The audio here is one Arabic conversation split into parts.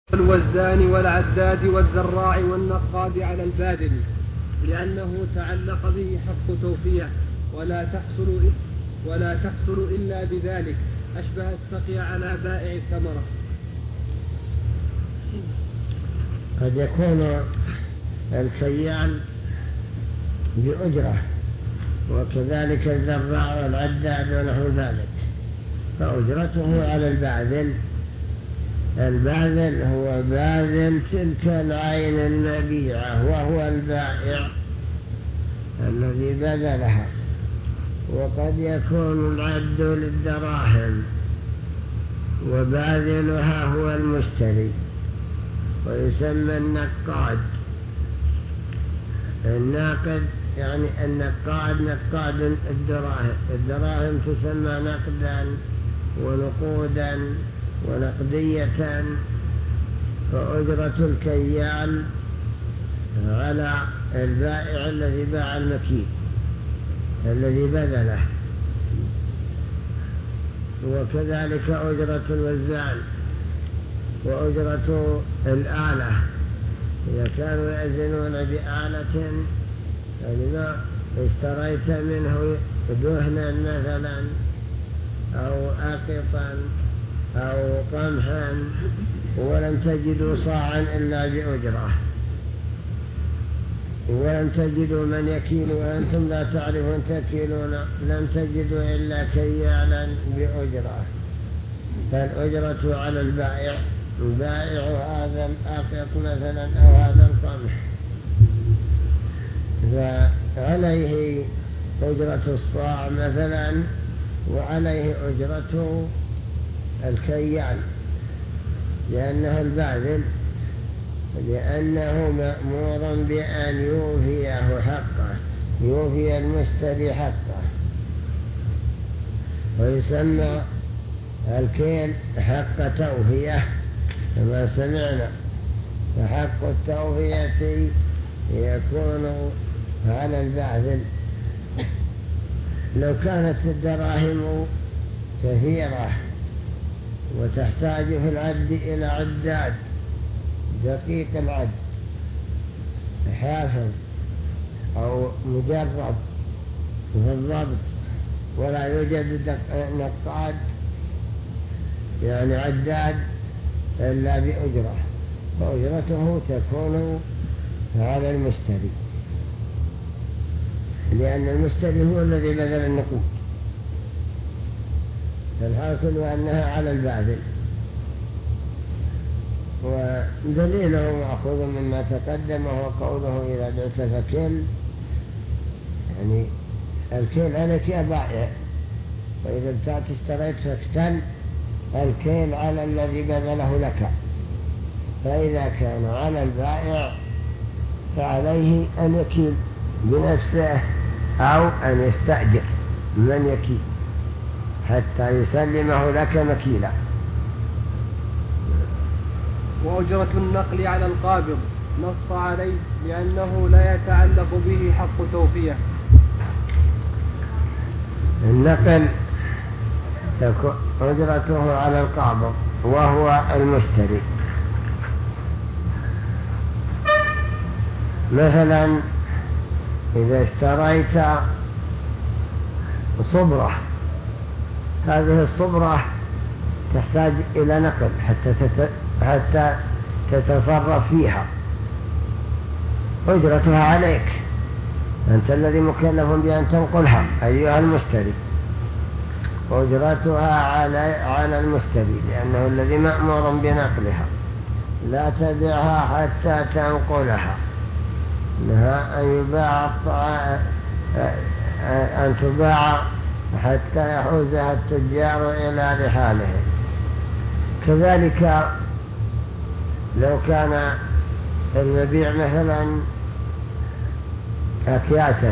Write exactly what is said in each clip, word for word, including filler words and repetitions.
والوزان والعداد والزراع والنقاد على البادل، لأنه تعلق به حق توفية، ولا تحصل ولا تحصل إلا بذلك، أشبه السقي على بائع الثمرة. قد يكون الكيال بأجرة، وكذلك الزراع والعداد ونحو ذلك، فأجرته على الباذل. الباذل هو باذل تلك العين المبيعة، وهو البائع الذي بذلها. وقد يكون العد للدراهم، وباذلها هو المشتري، ويسمى النقاد. الناقد يعني النقاد نقاد الدراهم. الدراهم تسمى نقدا ونقودا ونقدية. فأجرة الكيال على البائع الذي باع المكيل الذي بذله. وكذلك أجرة الوزان وأجرة الآلة، إذا كانوا يأذنون بآلة، يعني ما اشتريت منه دهنا مثلا أو أقطا أو قمحا ولم تجدوا صاعا إلا بأجرة، ولم تجدوا من يكيل وأنتم لا تعرفون تكيلون، لم تجدوا إلا كيالا بأجرة، فالأجرة على البائع، البائع هذا الأقط مثلا أو هذا القمح، فعليه أجرة الصاع مثلا، وعليه أجرة الكيال لأنه الباذل، لأنه مأمور بأن يوفيه حقه، يوفي المشتري حقه. ويسمى الكيل حق توفية كما سمعنا، فحق التوفية يكون على الباذل. لو كانت الدراهم كثيرة وتحتاج في العد إلى عداد دقيق العد حافظ أو مجرب في الضبط، ولا يوجد نقاد يعني عداد إلا بأجرة، فأجرته تكون على المشتري، لأن المشتري هو الذي بذل النقود، فالحاصل أنها على الباذل. ودليله مأخوذ مما تقدم، وهو قوله إذا بعت فكل، يعني الكيل عليك يا بائع، وإذا ابتعت اشتريت فاكتل، الكيل على الذي بذله لك. فإذا كان على البائع فعليه أن يكيل بنفسه أو أن يستأجر من يكيل حتى يسلمه لك مكيلا. وأجرة النقل على القابض نص عليه لأنه لا يتعلق به حق توفية. النقل أجرته على القابض وهو المشتري. مثلا إذا اشتريت صبرة، هذه الصبرة تحتاج إلى نقل حتى تت... حتى تتصرف فيها، أجرتها عليك، أنت الذي مكلف بأن تنقلها أيها المشتري، أجرتها على على المشتري لأنه الذي مأمور بنقلها. لا تبيعها حتى تنقلها، لها أن يباع أن تباع حتى يحوزها التجار إلى رحالهم. كذلك لو كان المبيع مثلا أكياسا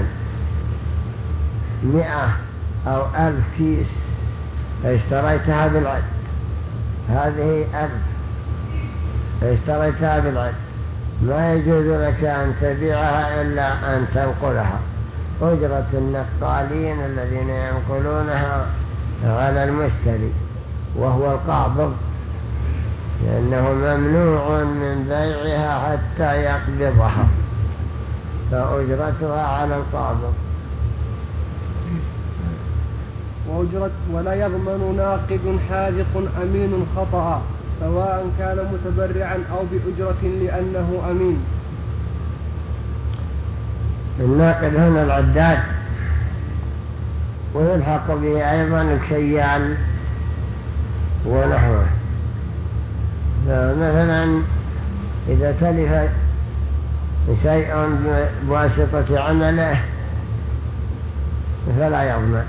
مئة أو ألف كيس، فاشتريتها بالعد، هذه ألف فاشتريتها بالعد، ما يجوز لك أن تبيعها إلا أن تنقلها. أجرة النقالين الذين ينقلونها على المشتري وهو القابض، لأنه ممنوع من بيعها حتى يقبضها، فأجرتها على القابض. وأجرت ولا يضمن ناقد حاذق أمين خطأ سواء كان متبرعا أو بأجرة لأنه أمين. الناقد هنا العداد، ويلحق به أيضا الكيال ونحوه. فمثلا إذا تلف شيء بواسطة عمله فلا يضمن.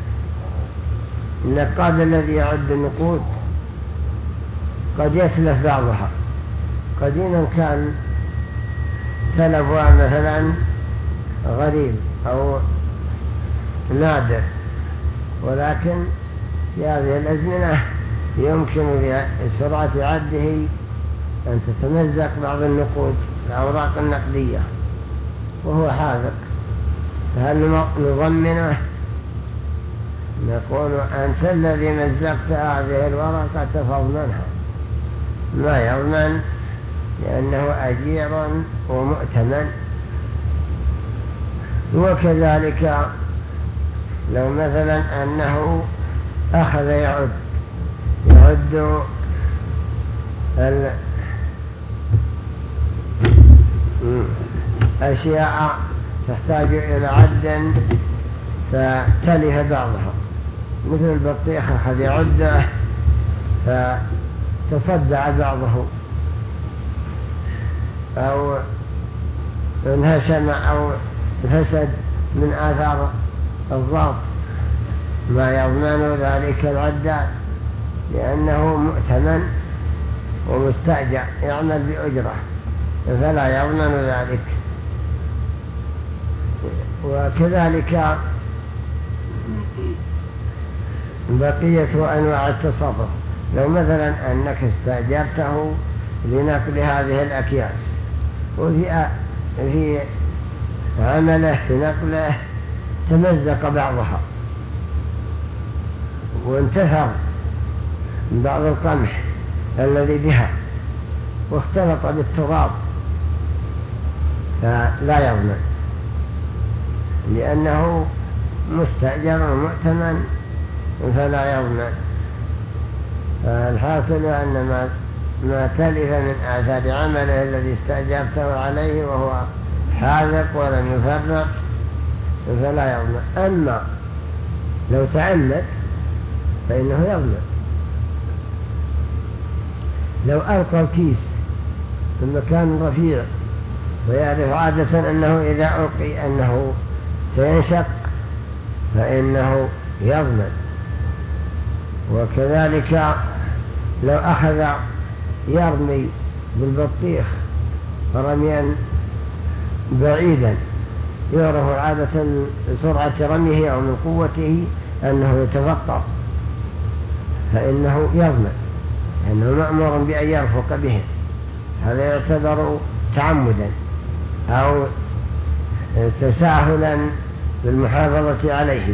النقاد الذي يعد النقود قد يتلف بعضها، قديما كان تلفها مثلا غريب أو نادر، ولكن في هذه الأزمنة يمكن بسرعة عده أن تتمزق بعض النقود الأوراق النقدية وهو حاذق، فهل نضمنه؟ نقول أنت الذي مزقت هذه الورقة فاضمنها. ما يضمن لأنه أجير ومؤتمن. وكذلك لو مثلا أنه أخذ يعد يعد الأشياء تحتاج إلى عد فتلف بعضها، مثل البطيخ أخذ يعده فتصدع بعضه أو انهشم أو انهسد من آثار الضغط، ما يضمن ذلك العداد لأنه مؤتمن ومستأجر يعمل بأجرة، فلا يضمن ذلك. وكذلك بقية أنواع التصرف، لو مثلا أنك استأجرته لنقل هذه الأكياس وفي في عمله في نقله تمزق بعضها وانتثر بعض القمح الذي بها واختلط بالتراب، فلا يضمن لأنه مستأجر ومؤتمن فلا يضمن. فالحاصل أن ما, ما تلف من آثار عمله الذي استأجرته عليه وهو حاذق ولم يفرق فلا يضمن. أما لو تعمد فإنه يضمن. لو ألقى الكيس في مكان رفيع ويعرف عادة أنه إذا ألقي أنه سينشق فإنه يضمن. وكذلك لو أخذ يرمي بالبطيخ رميا بعيدا يعرف عادة سرعة رميه أو من قوته أنه يتفطر فإنه يضمن، لأنه مأمور بأن يرفق به، هذا يعتبر تعمدا أو تساهلا بالمحافظة عليه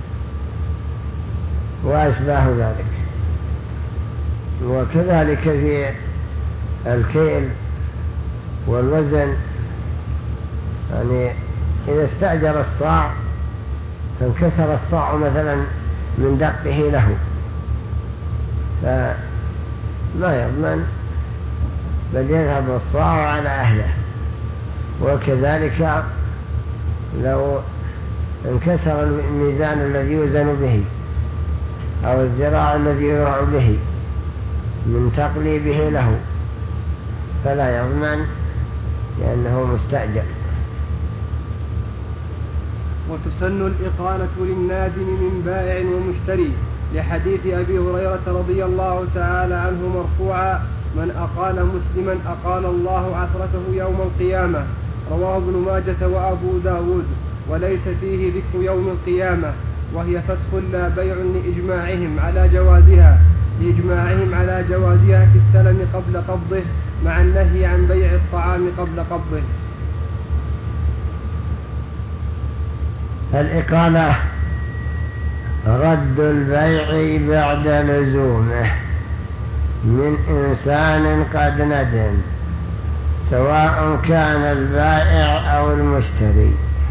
وأشباه ذلك. وكذلك في الكيل والوزن، يعني إذا استأجر الصاع فانكسر الصاع مثلا من دقه له فما يضمن بل يذهب الصاع على أهله. وكذلك لو انكسر الميزان الذي يوزن به أو الذراع الذي يوضع به من تقليبه له فلا يضمن لأنه مستأجر. وتسن الإقالة للنادم من بائع ومشتري لحديث أبي هريرة رضي الله تعالى عنه مرفوعا: من أقال مسلما أقال الله عثرته يوم القيامة. رواه ابن ماجة وأبو داود، وليس فيه ذكر يوم القيامة، وهي فسخ لا بيع لإجماعهم على جوازها لإجماعهم على جوازها في السلم قبل قبضه، مع النهي عن بيع الطعام قبل قبضه. الإقالة رد البيع بعد لزومه، من إنسان قد ندم، سواء كان البائع أو المشتري.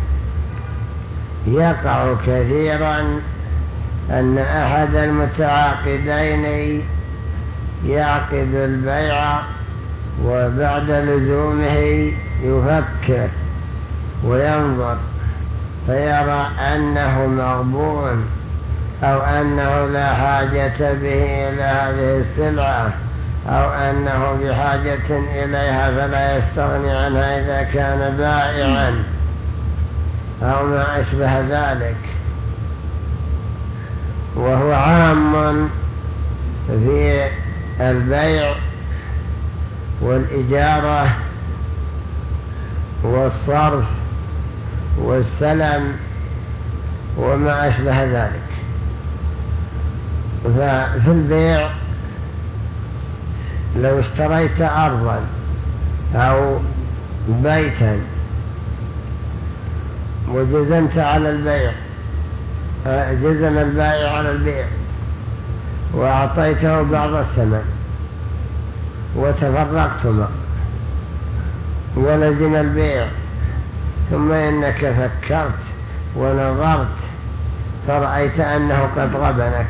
يقع كثيرا أن أحد المتعاقدين يعقد البيع وبعد لزومه يفكر وينظر فيرى أنه مغبون أو أنه لا حاجة به إلى هذه السلعة أو أنه بحاجة إليها فلا يستغني عنها إذا كان بائعا أو ما أشبه ذلك. وهو عام في البيع والإجارة والصرف والسلم وما أشبه ذلك. ففي البيع لو اشتريت أرضا أو بيتا وجزمت على البيع، جزم البائع على البيع وأعطيته بعض الثمن وتفرقتما ولزم البيع، ثم إنك فكرت ونظرت فرأيت أنه قد غبنك،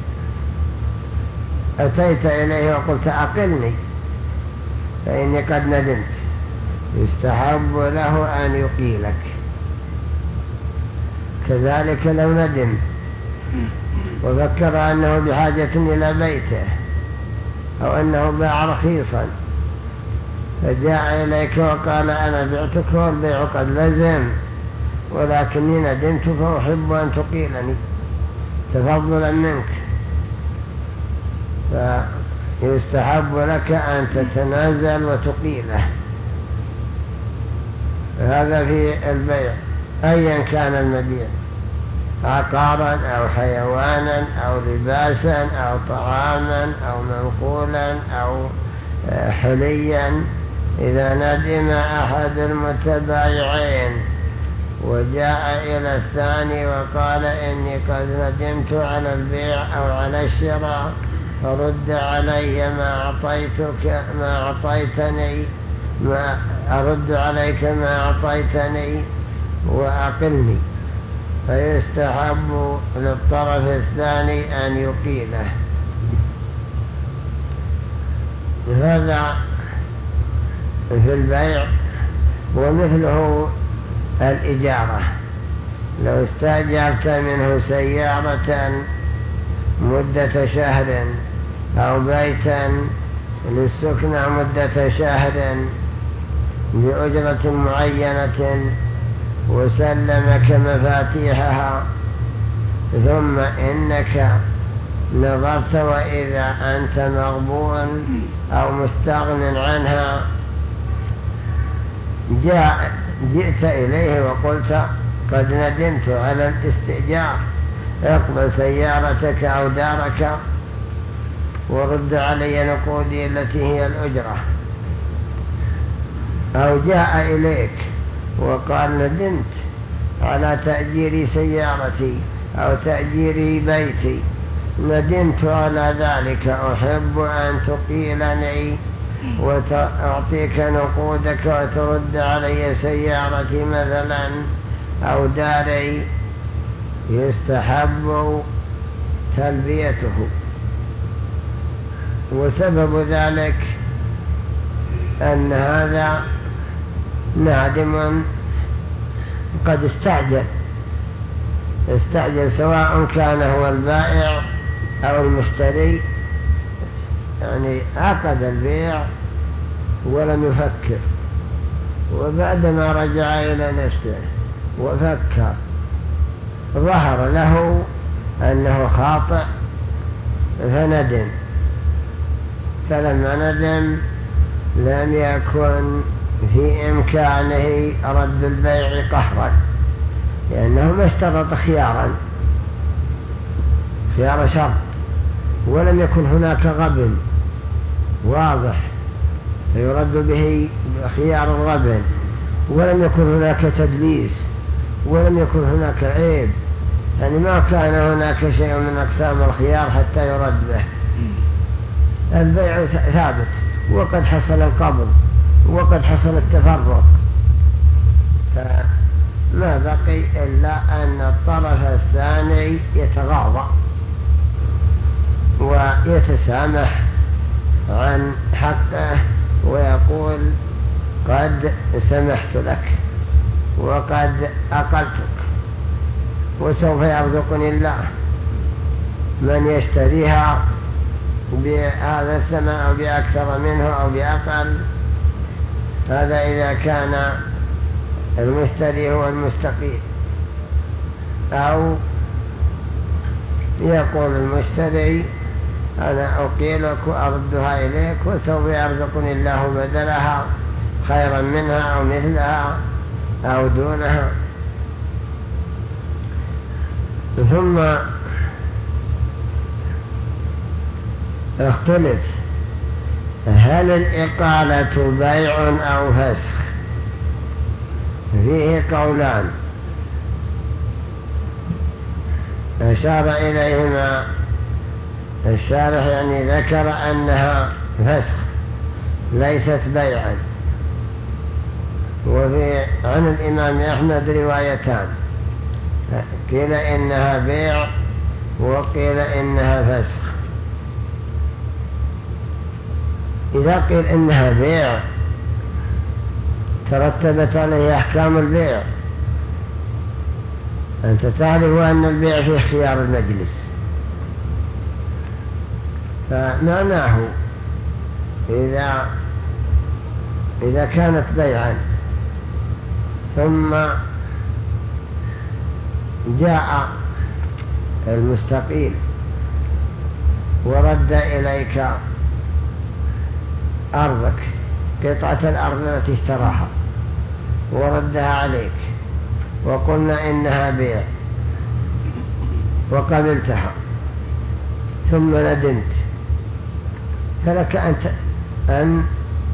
أتيت إليه وقلت أقلني فإني قد ندمت، يستحب له أن يقيلك. كذلك لو ندم وفكر أنه بحاجة إلى بيته أو أنه باع رخيصا فجاء إليك وقال أنا بعتك والبيع قد لزم ولكني ندمت فأحب أن تقيلني تفضلا منك، فيستحب لك أن تتنازل وتقيله. هذا في البيع أيا كان المبيع، عقارا أو حيوانا أو لباسا أو طعاما أو منقولا أو حليا. إذا ندم أحد المتبايعين وجاء إلى الثاني وقال إني قد ندمت على البيع أو على الشراء فرد علي ما أعطيتك ما أعطيتني ما أرد عليك ما أعطيتني وأقلني، فيستحب للطرف الثاني أن يقيله. هذا في البيع. ومثله الإجارة، لو استأجرت منه سيارة مدة شهر أو بيتا للسكنة مدة شهر بأجرة معينة وسلمك مفاتيحها، ثم إنك نظرت وإذا أنت مغبون أو مستغن عنها، جاء جئت إليه وقلت قد ندمت على الاستئجار، اقبل سيارتك أو دارك ورد علي نقودي التي هي الأجرة. أو جاء إليك وقال ندمت على تأجير سيارتي أو تأجير بيتي، ندمت على ذلك، أحب أن تقيلني وتعطيك نقودك وترد علي سيارتي مثلا أو داري، يستحب تلبيته. وسبب ذلك أن هذا نادم قد استعجل استعجل سواء كان هو البائع أو المشتري، يعني عقد البيع ولم يفكر، وبعدما رجع إلى نفسه وفكر ظهر له أنه خاطئ فندم، فلما ندم لم يكن في إمكانه رد البيع قهرا، لأنه ما اشترط خيارا خيار شرط، ولم يكن هناك غبن واضح فيرد به خيار الغبن، ولم يكن هناك تدليس، ولم يكن هناك عيب، يعني ما كان هناك شيء من أقسام الخيار حتى يرد به. البيع ثابت وقد حصل القبض وقد حصل التفرق، فما بقي إلا أن الطرف الثاني يتغاضى ويتسامح عن حقه ويقول قد سمحت لك وقد أقلتك وسوف يرزقني الله من يشتريها بهذا الثمن أو بأكثر منه أو بأقل. هذا إذا كان المشتري هو المستقيم، أو يقول المشتري أنا أقيلك وأردها إليك وسوف يرزقني الله بدلها خيرا منها أو مثلها أو دونها. ثم اختلف هل الإقالة بيع أو فسخ؟ فيه قولان أشار إليهما الشارح، يعني ذكر أنها فسخ ليست بيعا. وفي عن الإمام أحمد روايتان، قيل إنها بيع وقيل إنها فسخ. إذا قيل إنها بيع ترتبت عليه أحكام البيع. أنت تعرف أن البيع فيه خيار المجلس، فمعناه إذا إذا كانت بيعا ثم جاء المستقيل ورد إليك أرضك، قطعة الأرض التي اشتراها وردها عليك، وقلنا إنها بيع وقبلتها ثم ندمت، فلك أنت أن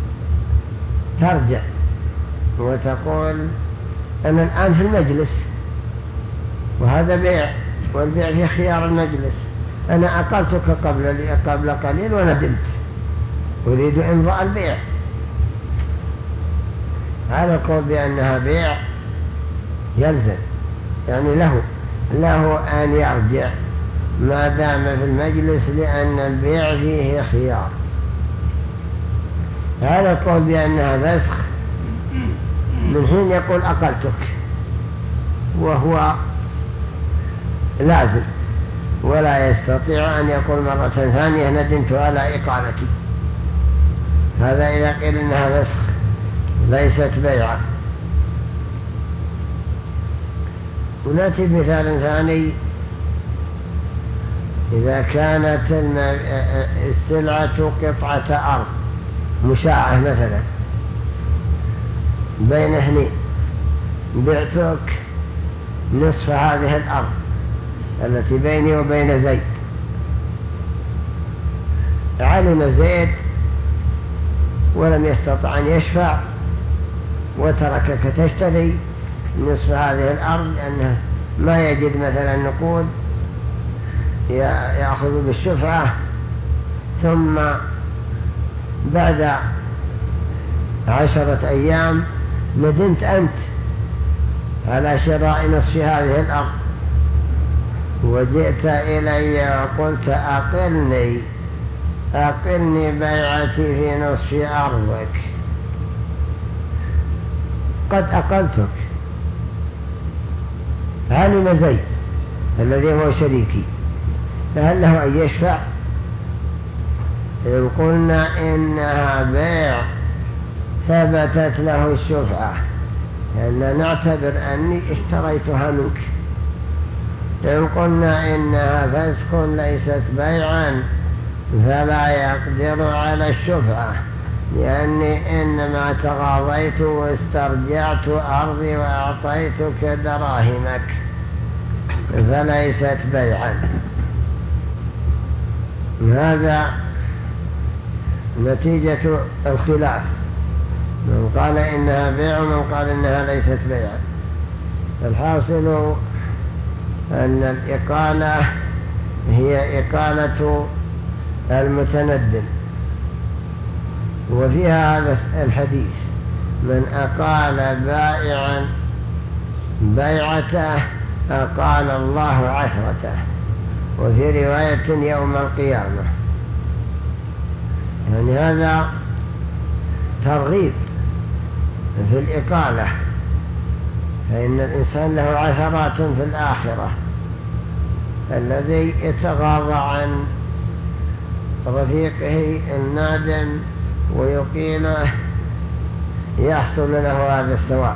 ترجع وتقول أنا الآن في المجلس وهذا بيع، والبيع في خيار المجلس، أنا أقلتك قبل قبل قليل وندمت، أريد إمضاء البيع. هذا قول بأنها بيع يلزم، يعني له له أن يرجع ما دام في المجلس، لأن البيع فيه خيار. هذا قول بأنها فسخ من حين يقول أقلتك، وهو لازم ولا يستطيع أن يقول مرة ثانية ندمت على إقالتي. هذا إذا قيل إنها فسخ ليست بيعا. ونأتي بمثال ثاني، إذا كانت السلعة قطعة أرض مشاعة مثلا بين اثنين، بعتك نصف هذه الأرض التي بيني وبين زيد، علم زيد ولم يستطع أن يشفع وتركك تشتري نصف هذه الأرض لأنه ما يجد مثلا نقود يأخذ بالشفعة، ثم بعد عشرة أيام ندمت أنت على شراء نصف هذه الأرض وجئت إلي وقلت أقلني أقلني بيعتي في نصف أرضك، قد أقلتك. علم زيد الذي هو شريكي، فهل له أن يشفع؟ إن قلنا إنها بيع ثبتت له الشفعة، لأننا نعتبر أني اشتريتها منك. إن قلنا إنها فسخ ليست بيعا فلا يقدر على الشفعة، لأني إنما تغاضيت واسترجعت أرضي وأعطيتك دراهمك، فليست بيعا. هذا نتيجة الخلاف، من قال إنها بيع ومن قال إنها ليست بيعا. الحاصل أن الإقالة هي إقالة المتندم وفيها هذا الحديث: من أقال بائعا بيعته أقال الله عثرته، وفي رواية يوم القيامة. يعني هذا ترغيب في الإقالة، فإن الإنسان له عثرات في الآخرة. الذي يتغاضى عن رفيقه النادم ويقيله يحصل له هذا الثواب.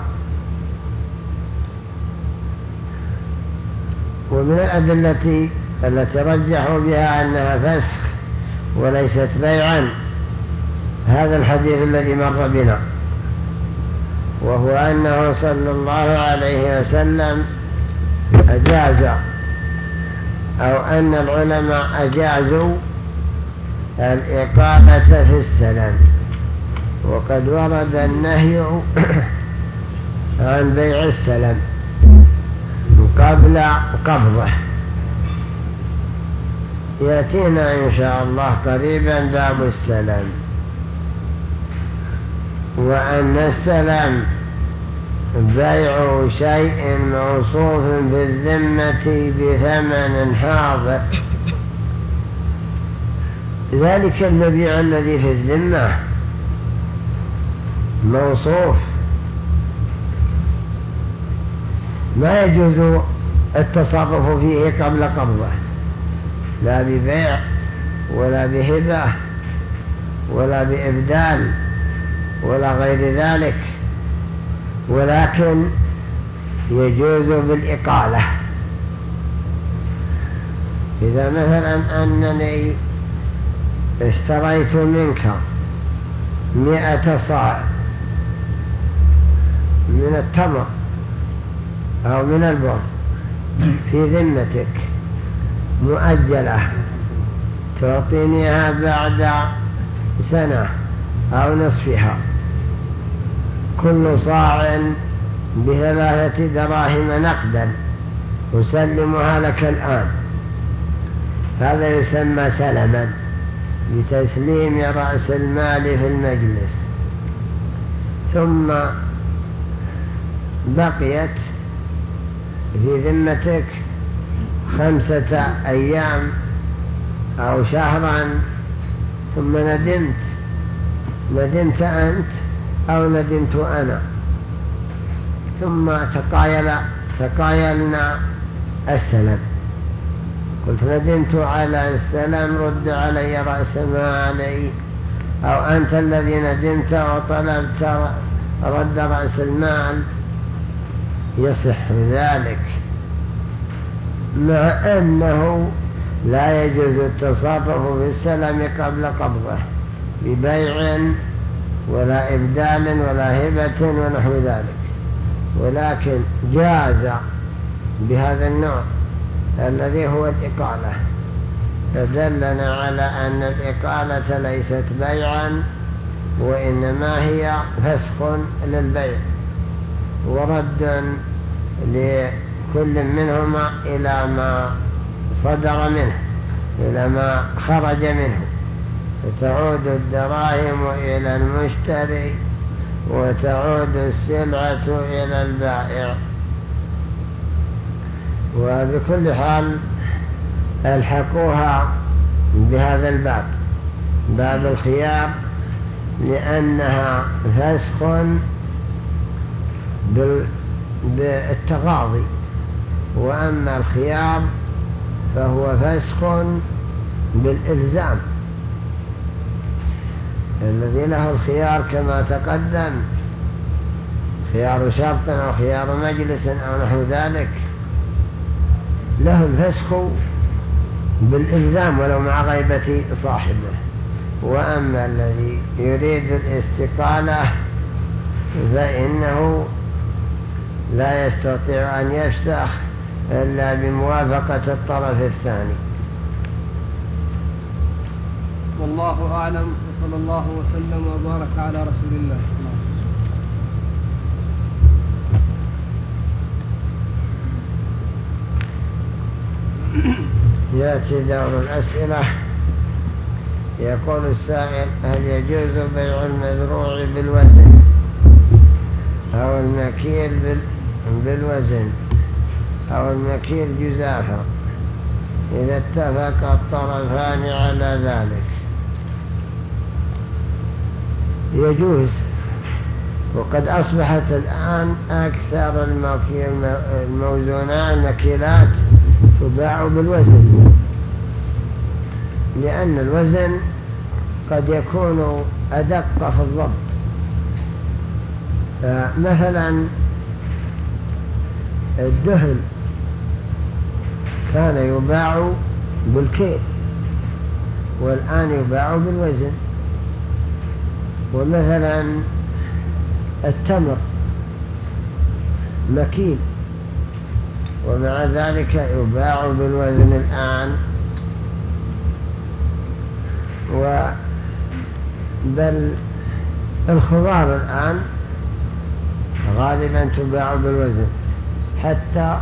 ومن الأدلة التي رجحوا بها أنها فسخ وليست بيعا هذا الحديث الذي مر بنا، وهو أنه صلى الله عليه وسلم أجاز، أو أن العلماء أجازوا الإقامة في السلام، وقد ورد النهي عن بيع السلام قبل قبضه. يأتينا إن شاء الله قريبا باب السلام، وأن السلام بيع شيء موصوف بالذمة بثمن حاضر. ذلك المبيع الذي في الذمة موصوف ما يجوز التصرف فيه قبل قبضه، لا ببيع ولا بهبة ولا بإبدال ولا غير ذلك، ولكن يجوز بالإقالة. إذا مثلا أنني اشتريت منك مئة صاع من التمر أو من البر في ذمتك مؤجلة، تعطينيها بعد سنة أو نصفها، كل صاع بثلاثة دراهم نقدا، أسلمها لك الآن. هذا يسمى سلما بتسليم رأس المال في المجلس. ثم بقيت في ذمتك خمسة أيام أو شهرا، ثم ندمت ندمت أنت أو ندمت أنا، ثم تقايل تقايلنا السلام. قلت ندمت على السلام، رد علي رأس مالي، أو أنت الذي ندمت وطلبت رد رأس المال، يصح ذلك، مع أنه لا يجوز التصرف في السلام قبل قبضه ببيع ولا إبدال ولا هبة ونحو ذلك، ولكن جاز بهذا النوع الذي هو الإقالة. فدلنا على أن الإقالة ليست بيعا، وإنما هي فسخ للبيع ورد لكل منهما إلى ما صدر منه، إلى ما خرج منه، فتعود الدراهم إلى المشتري وتعود السلعة إلى البائع. وبكل حال الحقوها بهذا الباب، باب الخيار، لأنها فسخ بالتغاضي، وأما الخيار فهو فسخ بالإلزام. الذي له الخيار كما تقدم، خيار شرط أو خيار مجلس أو نحو ذلك، له الفسخ بالإلزام ولو مع غيبة صاحبه. وأما الذي يريد الاستقالة فإنه لا يستطيع أن يفسخ إلا بموافقة الطرف الثاني. والله أعلم، وصلى الله وسلم وبارك على رسول الله. يأتي دور الأسئلة يقول السائل: هل يجوز بيع المزروع بالوزن أو المكيل بالوزن أو المكيل جزافا إذا اتفق الطرفان على ذلك؟ يجوز، وقد أصبحت الآن أكثر الموزونات المكيلات تباع بالوزن، لأن الوزن قد يكون أدق في الضبط. مثلا الدهن كان يباع بالكيل والآن يباع بالوزن، ومثلا التمر مكيل ومع ذلك يباع بالوزن الآن، بل الخضار الآن غالبا تباع بالوزن، حتى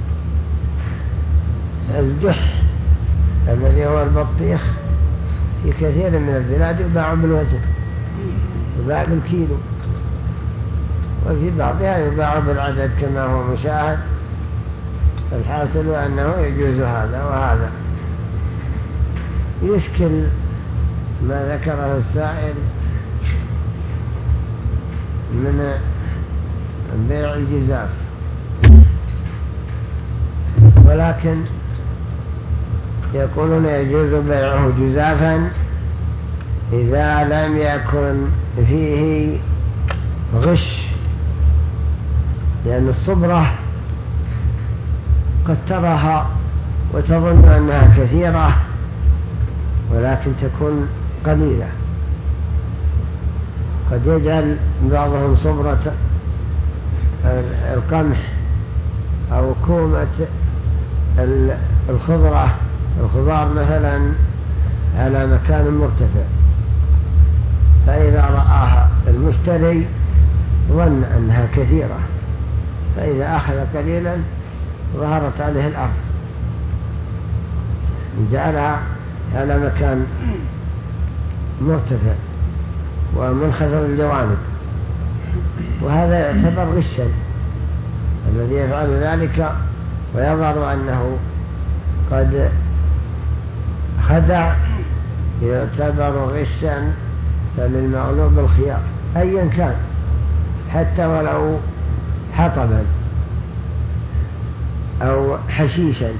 الجح الذي هو البطيخ في كثير من البلاد يباع بالوزن، يباع بالكيلو، وفي بعضها يباع بالعدد كما هو مشاهد. الحاصل أنه يجوز هذا وهذا. يشكل ما ذكره السائل من بيع الجزاف، ولكن يقولون يجوز بيعه جزافا إذا لم يكن فيه غش، لأن الصبرة قد تراها وتظن أنها كثيرة ولكن تكون قليلة. قد يجعل بعضهم صبرة القمح أو كومة الخضرة الخضار مثلا على مكان مرتفع، فإذا رآها المشتري ظن أنها كثيرة، فإذا أخذ قليلا ظهرت عليه الأرض، جعلها على مكان مرتفع ومنخفض الجوانب، وهذا يعتبر غشا. الذي يفعل ذلك ويظهر أنه قد خدع يعتبر غشا، فللمغلوب الخيار أيا كان، حتى ولو حطبا أو حشيشا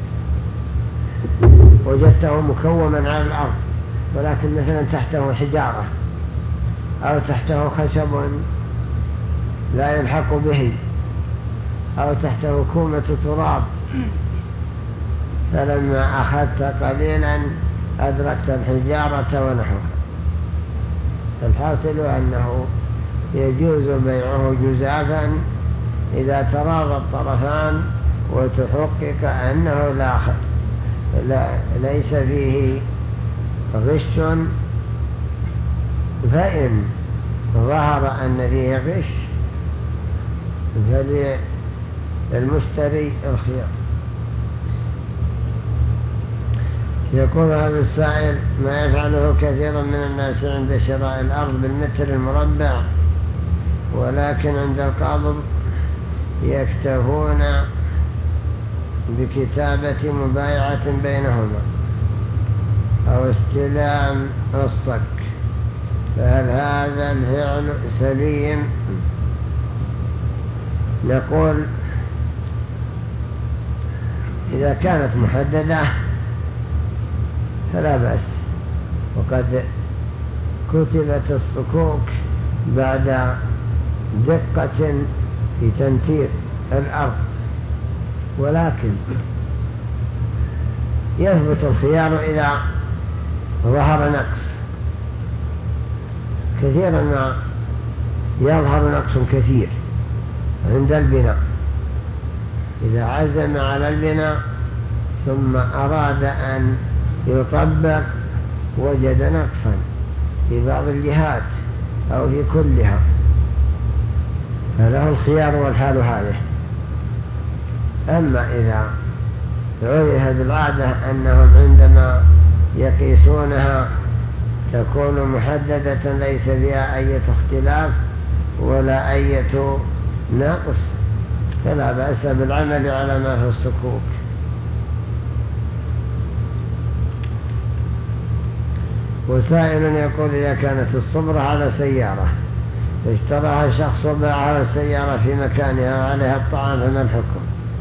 وجدته مكوما على الأرض، ولكن مثلا تحته حجارة أو تحته خشب لا يلحق به أو تحته كومة تراب، فلما أخذت قليلا أدركت الحجارة ونحوها. الحاصل أنه يجوز بيعه جزافا إذا تراضى الطرفان وتحقق أنه لا لا ليس فيه غش، فإن ظهر أن فيه غش فللمشتري الخيار. يقول هذا السائل: ما يفعله كثير من الناس عند شراء الأرض بالمتر المربع، ولكن عند القبض يكتفون بكتابة مبايعة بينهما أو استلام الصك، فهل هذا الفعل سليم؟ نقول: إذا كانت محددة فلا بأس، وقد كتبت الصكوك بعد دقة في تنتير الأرض، ولكن يثبت الخيار إذا ظهر نقص. كثيرا ما يظهر نقص كثير عند البناء، إذا عزم على البناء ثم أراد أن يطبق وجد نقصا في بعض الجهات أو في كلها، فله الخيار والحال هذه. أما إذا عرف بالعادة أنهم عندما يقيسونها تكون محددة ليس فيها أي اختلاف ولا أي ناقص، فلا بأس بالعمل على ما في الصكوك. وسائل يقول إذا كانت الصبرة على سيارة اشتراها شخص وباعها السيارة في مكانها وعليها الطعام، فما الحكم؟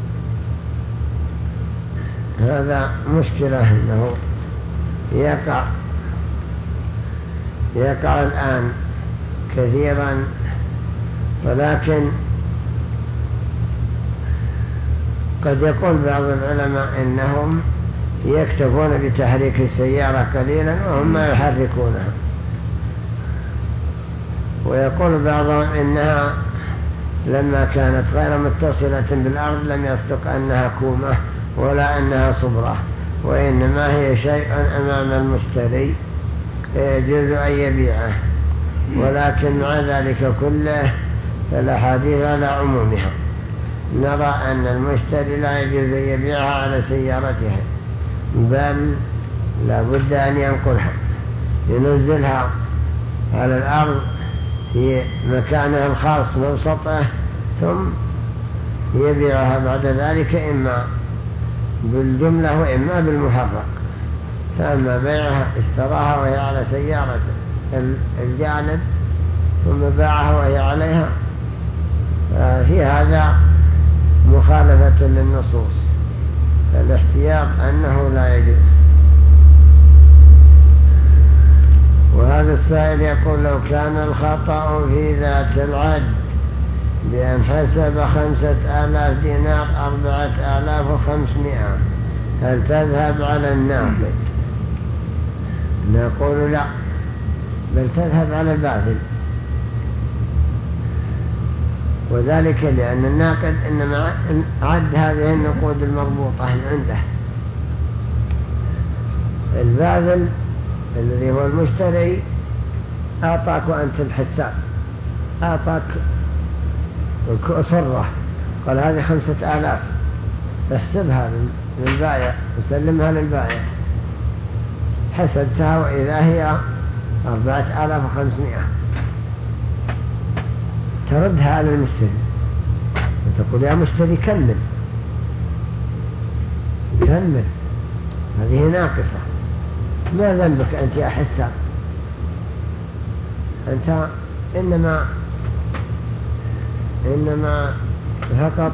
هذا مشكلة أنه يقع يقع الآن كثيرا، ولكن قد يقول بعض العلماء إنهم يكتفون بتحريك السيارة قليلا وهم ما يحركونها، ويقول بعضهم إنها لما كانت غير متصلة بالأرض لم يصدق أنها كومة ولا أنها صبرة، وإنما هي شيء أمام المشتري يجوز أن يبيعه، ولكن مع ذلك كله فالأحاديث على عمومها. نرى أن المشتري لا يجوز أن يبيعها على سيارته، بل لا بد أن ينقلها ينزلها على الأرض في مكانها الخاص مبسطه، ثم يبيعها بعد ذلك إما بالجملة وإما بالمحرق. فأما بيعها اشتراها وهي على سيارة الجانب ثم باعها وهي عليها، في هذا مخالفة للنصوص، فالاحتياط أنه لا يجوز. وهذا السائل يقول لو كان الخطأ في ذات العد بأن حسب خمسة آلاف دينار أربعة آلاف وخمسمائة، هل تذهب على الناقد؟ نقول لا، بل تذهب على الباذل، وذلك لأن الناقد إنما عد هذه النقود المربوطة عنده. الباذل الذي هو المشتري أعطاك وأنت الحساب، أعطاك صرة قال هذه خمسة آلاف، احسبها للبائع وسلمها للبائع، حسبتها وإذا هي أربعة آلاف وخمسمائة، تردها على المشتري وتقول يا مشتري كمل كمل، هذه ناقصة، ما ذنبك أنت يا حساب؟ أنت إنما إنما فقط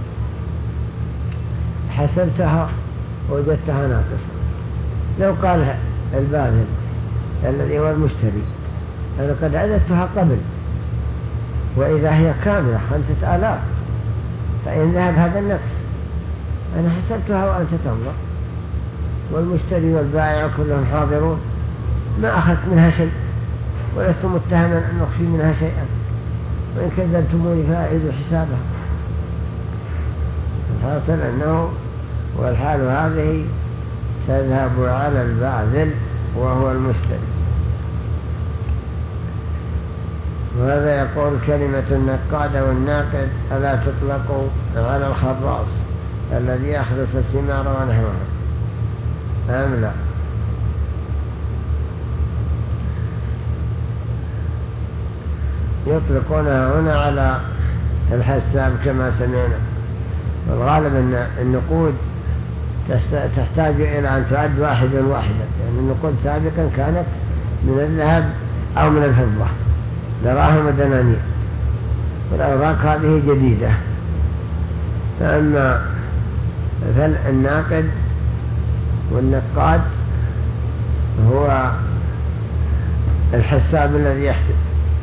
حسبتها وجدتها ناقصة. لو قال الباذل الذي هو المشتري أنا قد عددتها قبل وإذا هي كاملة خمسة آلاف، فإن ذهب هذا النفس أنا حسبتها وأنت تنظر، والمشتري والبائع كلهم حاضرون، ما أخذت منها شيء ولست متهما أن أخفي منها شيئا، وإن كذبتموني فأعيدوا حسابها. الحاصل أنه والحال هذه تذهب على الباذل وهو المشتري. وهذا يقول كلمة النقاد والناقد ألا تطلق على الخراص الذي يخلص الثمار ونحوها أم لا؟ يطلقونها هنا على الحساب كما سمعنا، والغالب أن النقود تحتاج إلى أن تعد واحدا واحدا، يعني النقود سابقا كانت من الذهب أو من الفضة دراهم ودنانير، والأوراق هذه جديدة. فأما فالناقد والنقاد هو الحساب الذي يحسب.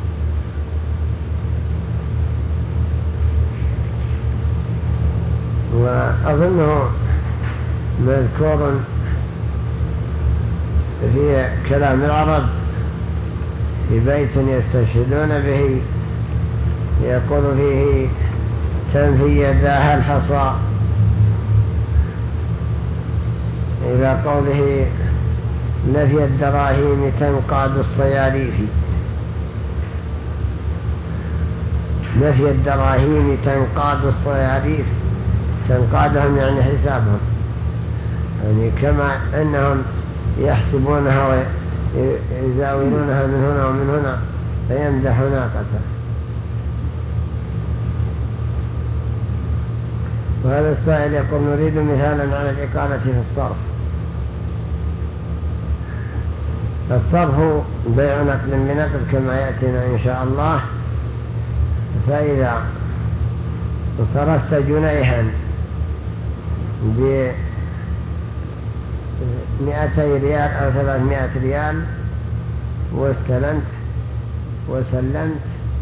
وأظنه مذكور في كلام العرب في بيت يستشهدون به يقول فيه تنفي يداها الحصى، إلى قوله نفي الدراهم تنقاد الصياريف، نفي الدراهم تنقاد الصياريف، تنقادهم يعني حسابهم، يعني كما أنهم يحسبونها يزاولونها من هنا ومن هنا فيمدح ناقته. وهذا السائل يقول نريد مثالا على الإقالة في الصرف. الصرف بيع نقل بنقل كما يأتينا إن شاء الله. فإذا صرفت جنيها بمئتي ريال أو ثلاثمائة ريال واستلمت وسلمت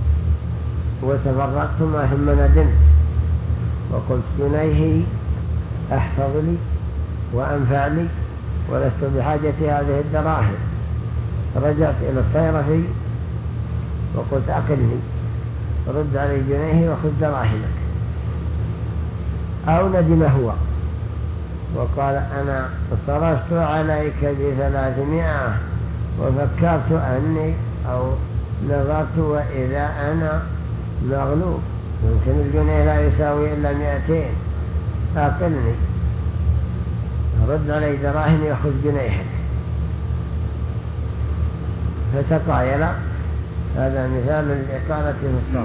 وتفرقتما ثم ندمت وقلت جنيه أحفظ لي وأنفع لي ولست بحاجة هذه الدراهم، رجعت إلى الصيرفي وقلت أقلني رد علي جنيه وخذ دراهمك، أو ندم هو وقال أنا صرفت عليك بثلاثمائة وفكرت أني أو نظرت وإذا أنا مغلوب يمكن الجنيه لا يساوي إلا مئتين، أقلني رد علي دراهمي وخذ جنيهك. فتقايل. هذا مثال للإقالة في الصرف.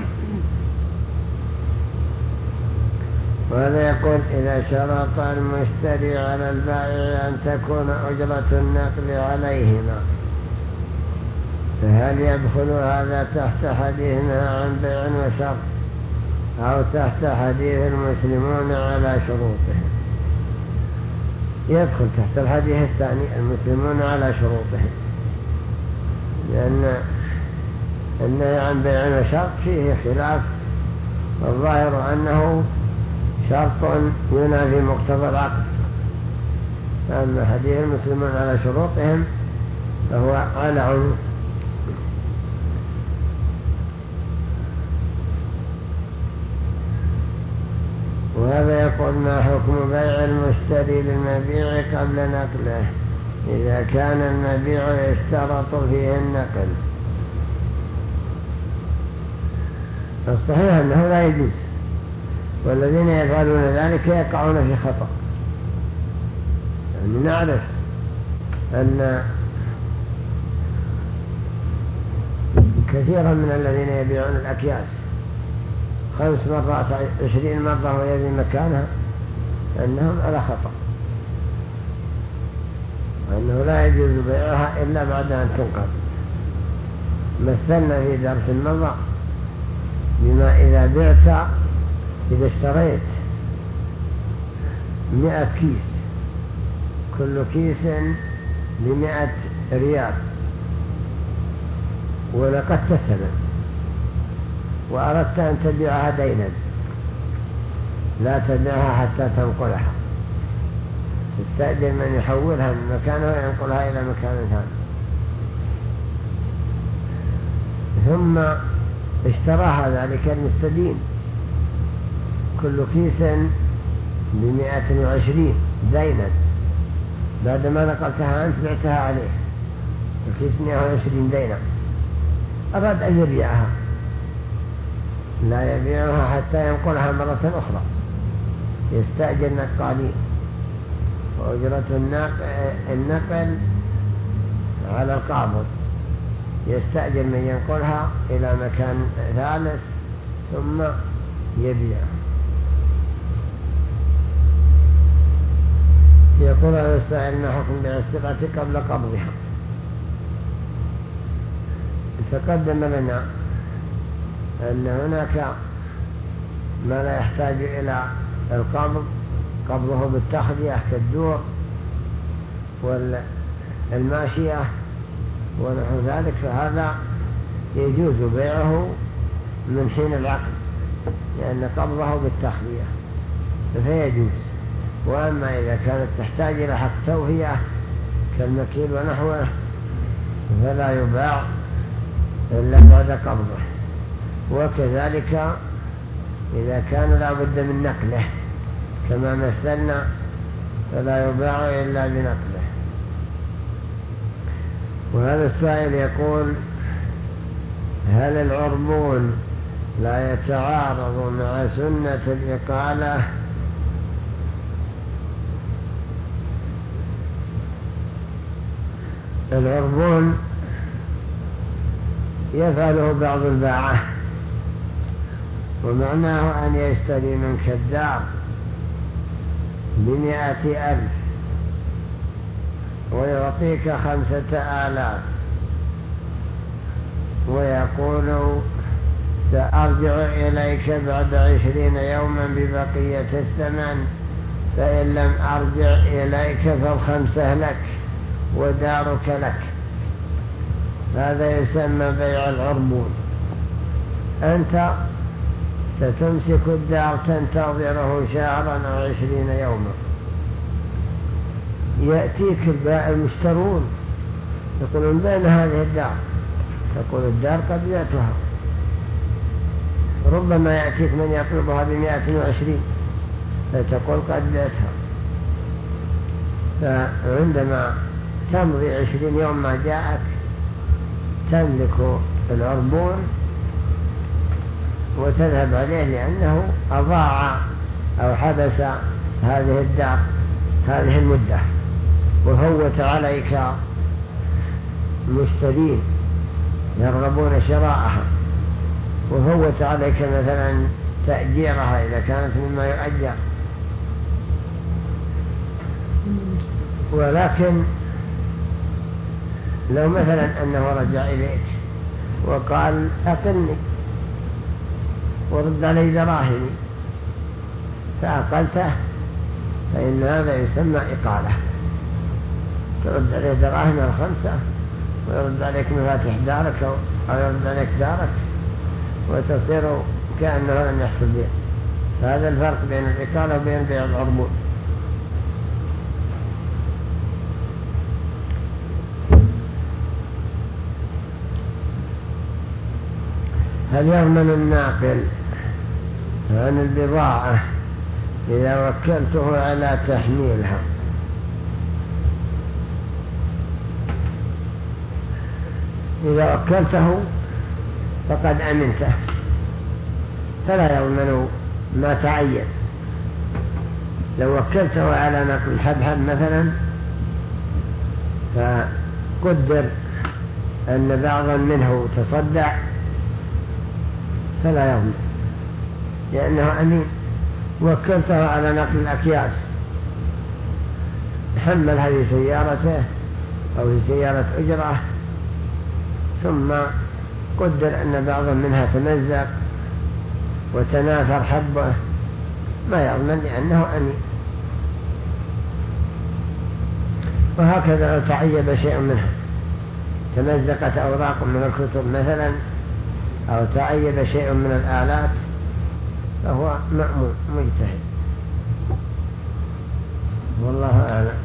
وهذا يقول إذا شرط المشتري على البائع أن تكون أجرة النقل عليهما فهل يدخل هذا تحت حديثنا عن بيع وشرط أو تحت حديث المسلمون على شروطهم؟ يدخل تحت الحديث الثاني المسلمون على شروطهم، لأن النهي عن بيع وشرط فيه خلاف، والظاهر أنه شرط ينافي مقتضى العقد. أما حديث المسلمون على شروطهم فهو على عموم. وهذا يقول ما حكم بيع المشتري للمبيع قبل نقله إذا كان المبيع يشترط فيه النقل؟ الصحيح أنه لا يجوز، والذين يفعلون ذلك يقعون في خطأ. يعني نعرف أن كثيرا من الذين يبيعون الأكياس خمس مرات عشرين مرة ويبي مكانها أنهم على خطأ، وأنه لا يجوز بيعها إلا بعد أن تنقض. مثلنا في درس مضى بما إذا بعت إذا اشتريت مئة كيس كل كيس بمئة ريال ولقدت الثمن وأردت أن تبيعها دينا لا تبيعها حتى تنقلها، تستأجر من يحولها من مكانه وينقلها إلى مكان ثاني. ثم اشتراها ذلك المستدين كل كيس بمئة وعشرين دينا بعدما نقلتها أنت بعتها عليه الكيس مئة وعشرين دينا، أراد أن يبيعها لا يبيعها حتى ينقلها مرة أخرى، يستأجر نقالين، وأجرة النقل على القابض، يستأجر من ينقلها إلى مكان ثالث ثم يبيعها. يقول هذا السائل ما حكم بيع السلعة قبل قبضها؟ تقدم لنا أن هناك ما لا يحتاج إلى القبض، قبضه بالتخلية كالدور والماشية ونحو ذلك، فهذا يجوز بيعه من حين العقد لأن قبضه بالتخلية فيجوز. وأما إذا كانت تحتاج إلى حق توهية كالمكيل ونحوه فلا يباع إلا بعد قبضه. وكذلك إذا كان لا بد من نقله كما مثلنا فلا يباع إلا بنقله. وهذا السائل يقول هل العربون لا يتعارض مع سنة الإقالة؟ العربون يفعله بعض الباعة، ومعناه أن يشتري منك الدار بمئة ألف ويعطيك خمسة آلاف ويقول سأرجع إليك بعد عشرين يوما ببقية الثمن، فإن لم أرجع إليك فالخمسة لك ودارك لك. هذا يسمى بيع العربون. أنت ستمسك الدار تنتظره شهرا أو عشرين يوما، يأتيك البائع المشترون يقولون بين هذه الدار، تقول الدار قد بعتها، ربما يأتيك من يطلبها بمئة وعشرين فتقول قد بعتها. فعندما تمضي عشرين يوم ما جاءك تملك العربون وتذهب عليه، لأنه أضاع أو حبس هذه الدار هذه المدة وهوت عليك مشترين يرغبون شراءها، وهوت عليك مثلا تأجيرها إذا كانت مما يؤجر. ولكن لو مثلا أنه رجع إليك وقال أقلني ورد علي دراهمي فأقلته، فإن هذا يسمى إقالة، ترد عليه دراهم الخمسة ويرد عليك مفاتيح دارك أو يرد عليك دارك وتصير كأنه لم يحصل بيع. فهذا الفرق بين الإقالة وبين بيع العربون. هل يضمن الناقل عن البضاعة إذا وكلته على تحميلها؟ إذا وكلته فقد أمنته فلا يضمن ما تعين. لو وكلته على نقل الحبحب مثلا فقدر أن بعضا منه تصدع فلا يضمن، لأنه أمين. وكلته على نقل الأكياس، حملها في سيارته أو في سيارة أجرة ثم قدر أن بعضا منها تمزق وتناثر حبه، ما يضمن لأنه أمين. وهكذا لو تعيب شيء منها، تمزقت أوراق من الكتب مثلا أو تعيب شيء من الآلات فهو مأمون مجتهد، والله أعلم.